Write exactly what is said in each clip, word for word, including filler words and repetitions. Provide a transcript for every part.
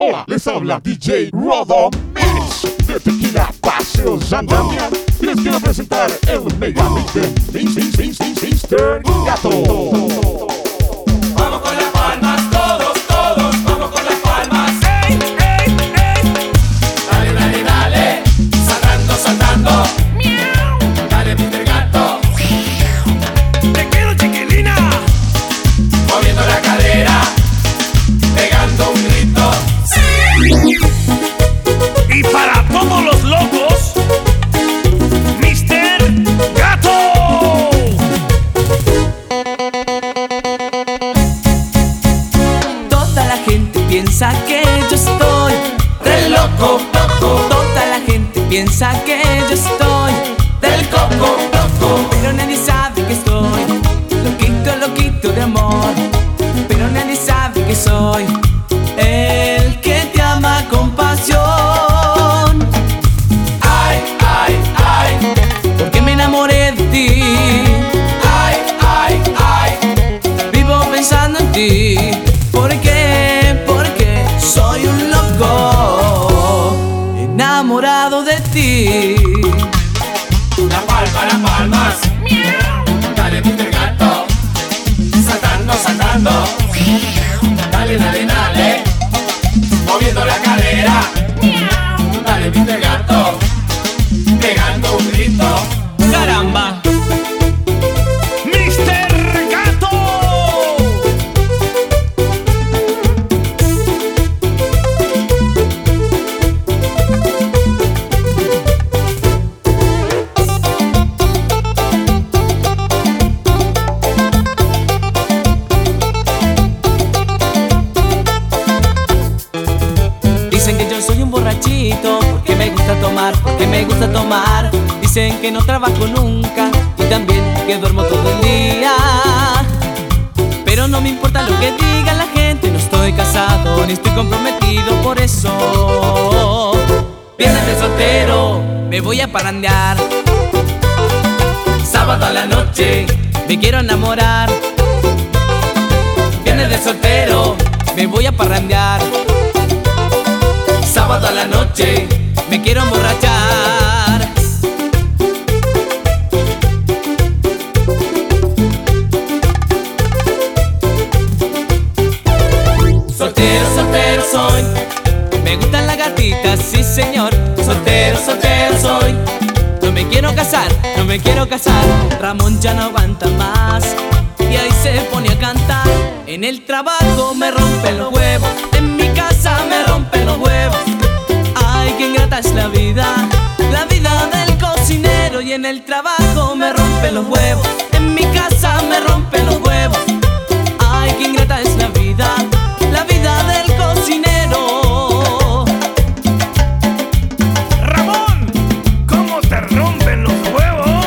Hola, les habla D J Rodo Mix de Tequila Paseo Zandamia y les quiero presentar el mega mix de mister Gato. Vamos con las palmas, todos, todos, vamos con las palmas. ¡Ey, ey, ey! Dale, dale, dale, saltando, saltando. ¡Miau! Dale, mister Gato. ¡Te quiero, chiquilina! Moviendo la cadera, pegando un grito. ¡Sí! Y para todos los locos, mister Gato. Toda la gente piensa que yo estoy Re loco, loco, Toda la gente piensa que yo estoy del coco, loco. Pero nadie sabe que estoy loquito, loquito de amor. Pero nadie sabe que soy el que te ama con pasión. Ay, ay, ay, Porque me enamoré de ti, ay, ay, ay. vivo pensando en ti. ¿Por qué? Porque soy un loco enamorado de ti. La palma, las palmas. Dale, mister Gato. Saltando, saltando. Dale, dale, dale. Moviendo la cadera. Dale, mister Gato. Pegando un grito. ¡Caramba! mister Gato. Dicen que yo soy un borrachito porque me gusta tomar, porque me gusta tomar. Dicen que no trabajo nunca y también que duermo todo el día. Pero no me importa lo que diga la gente, no estoy casado ni estoy comprometido, por eso viernes de soltero me voy a parrandear. Sábado a la noche me quiero enamorar. Viernes de soltero me voy a parrandear. Sábado a la noche me quiero emborrachar. Soltero, soltero soy, me gustan las gatitas, sí señor. Soltero, soltero soy, no me quiero casar, no me quiero casar. Ramón ya no aguanta más y ahí se pone a cantar. En el trabajo me rompen los huevos, en mi casa me rompen los huevos. Ay, qué ingrata es la vida, la vida del cocinero. Y en el trabajo me rompen los huevos, en mi casa me rompen los huevos. Ay, qué ingrata es la vida, la vida del cocinero. Ramón, ¿cómo te rompen los huevos?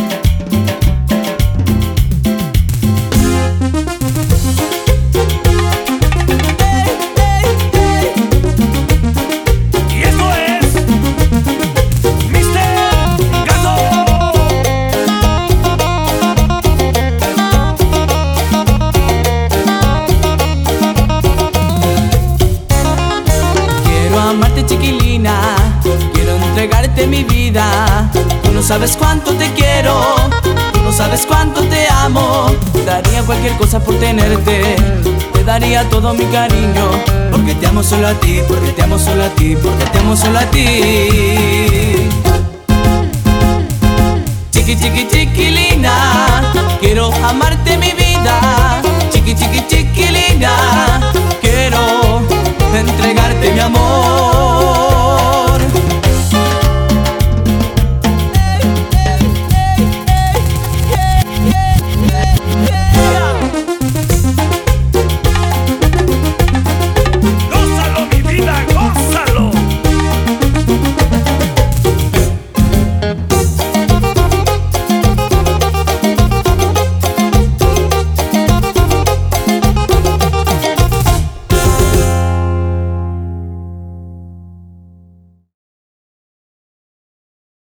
Y esto es mister Gato. Quiero amarte, chiquilina, quiero entregarte mi vida. Tú no sabes cuánto te quiero, tú no sabes cuánto te amo. Daría cualquier cosa por tenerte, te daría todo mi cariño. Porque te amo solo a ti, porque te amo solo a ti, porque te amo solo a ti. Chiqui, chiqui, chiquilina, quiero amarte mi vida. Chiqui, chiqui, chiqui